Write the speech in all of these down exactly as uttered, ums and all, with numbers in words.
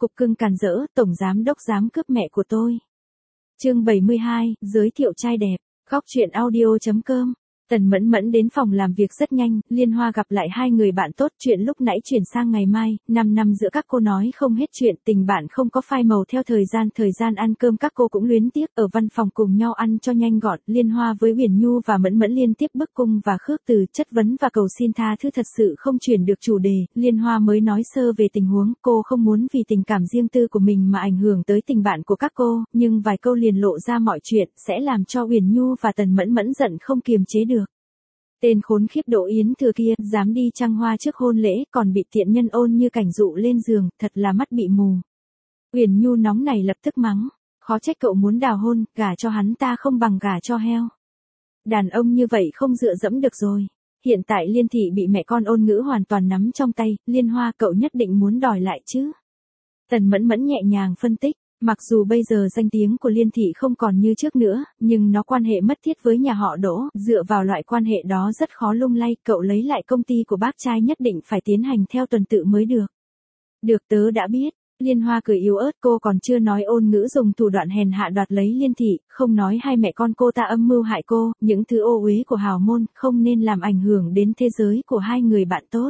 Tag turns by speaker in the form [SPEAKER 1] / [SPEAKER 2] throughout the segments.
[SPEAKER 1] cục cưng càn rỡ, tổng giám đốc dám cướp mẹ của tôi. Chương bảy mươi hai, giới thiệu trai đẹp, góc truyện audio chấm com. Tần Mẫn Mẫn đến phòng làm việc rất nhanh, Liên Hoa gặp lại hai người bạn tốt, chuyện lúc nãy chuyển sang ngày mai, năm năm giữa các cô nói không hết chuyện, tình bạn không có phai màu theo thời gian, thời gian ăn cơm các cô cũng luyến tiếc, ở văn phòng cùng nhau ăn cho nhanh gọn, Liên Hoa với Uyển Nhu và Mẫn Mẫn liên tiếp bức cung và khước từ, chất vấn và cầu xin tha thứ thật sự không chuyển được chủ đề, Liên Hoa mới nói sơ về tình huống, cô không muốn vì tình cảm riêng tư của mình mà ảnh hưởng tới tình bạn của các cô, nhưng vài câu liền lộ ra mọi chuyện, sẽ làm cho Uyển Nhu và Tần Mẫn Mẫn giận không kiềm chế được. Tên khốn khiếp Đỗ Yến Thừa kia, dám đi trăng hoa trước hôn lễ, còn bị tiện nhân ôn như cảnh dụ lên giường, thật là mắt bị mù. Uyển Nhu nóng này lập tức mắng, khó trách cậu muốn đào hôn, gả cho hắn ta không bằng gả cho heo. Đàn ông như vậy không dựa dẫm được rồi. Hiện tại Liên Thị bị mẹ con ôn ngữ hoàn toàn nắm trong tay, Liên Hoa cậu nhất định muốn đòi lại chứ. Tần Mẫn Mẫn nhẹ nhàng phân tích. Mặc dù bây giờ danh tiếng của Liên Thị không còn như trước nữa, nhưng nó quan hệ mất thiết với nhà họ Đỗ, dựa vào loại quan hệ đó rất khó lung lay, cậu lấy lại công ty của bác trai nhất định phải tiến hành theo tuần tự mới được. Được tớ đã biết, Liên Hoa cười yếu ớt, cô còn chưa nói ôn ngữ dùng thủ đoạn hèn hạ đoạt lấy Liên Thị, không nói hai mẹ con cô ta âm mưu hại cô, những thứ ô uế của hào môn không nên làm ảnh hưởng đến thế giới của hai người bạn tốt.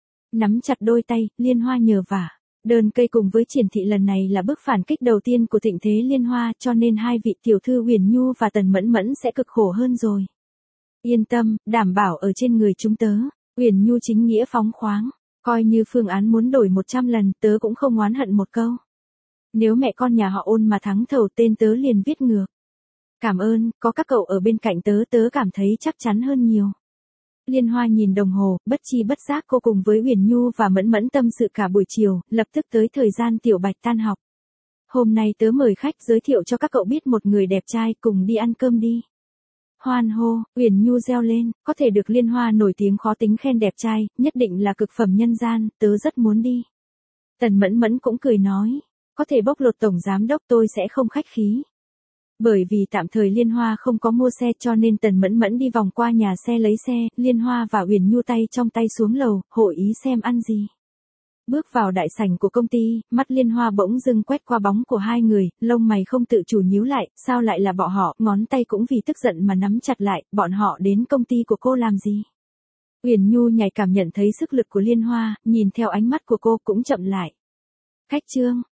[SPEAKER 1] Nắm chặt đôi tay, Liên Hoa nhờ vả. Đơn cây cùng với Triển Thị lần này là bước phản kích đầu tiên của thịnh thế Liên Hoa, cho nên hai vị tiểu thư Uyển Nhu và Tần Mẫn Mẫn sẽ cực khổ hơn rồi. Yên tâm, đảm bảo ở trên người chúng tớ. Uyển Nhu chính nghĩa phóng khoáng, coi như phương án muốn đổi một trăm lần, tớ cũng không oán hận một câu. Nếu mẹ con nhà họ Ôn mà thắng thầu, tên tớ liền viết ngược. Cảm ơn, có các cậu ở bên cạnh tớ, tớ cảm thấy chắc chắn hơn nhiều. Liên Hoa nhìn đồng hồ, bất chi bất giác cô cùng với Uyển Nhu và Mẫn Mẫn tâm sự cả buổi chiều, lập tức tới thời gian Tiểu Bạch tan học. Hôm nay tớ mời khách, giới thiệu cho các cậu biết một người đẹp trai, cùng đi ăn cơm đi. Hoan hô, Uyển Nhu reo lên, có thể được Liên Hoa nổi tiếng khó tính khen đẹp trai, nhất định là cực phẩm nhân gian, tớ rất muốn đi. Tần Mẫn Mẫn cũng cười nói, có thể bóc lột tổng giám đốc tôi sẽ không khách khí. Bởi vì tạm thời Liên Hoa không có mua xe cho nên Tần Mẫn Mẫn đi vòng qua nhà xe lấy xe, Liên Hoa và Uyển Nhu tay trong tay xuống lầu, hội ý xem ăn gì. Bước vào đại sảnh của công ty, mắt Liên Hoa bỗng dưng quét qua bóng của hai người, lông mày không tự chủ nhíu lại, sao lại là bọn họ, ngón tay cũng vì tức giận mà nắm chặt lại, bọn họ đến công ty của cô làm gì? Uyển Nhu nhạy cảm nhận thấy sức lực của Liên Hoa, nhìn theo ánh mắt của cô cũng chậm lại. Khách trương,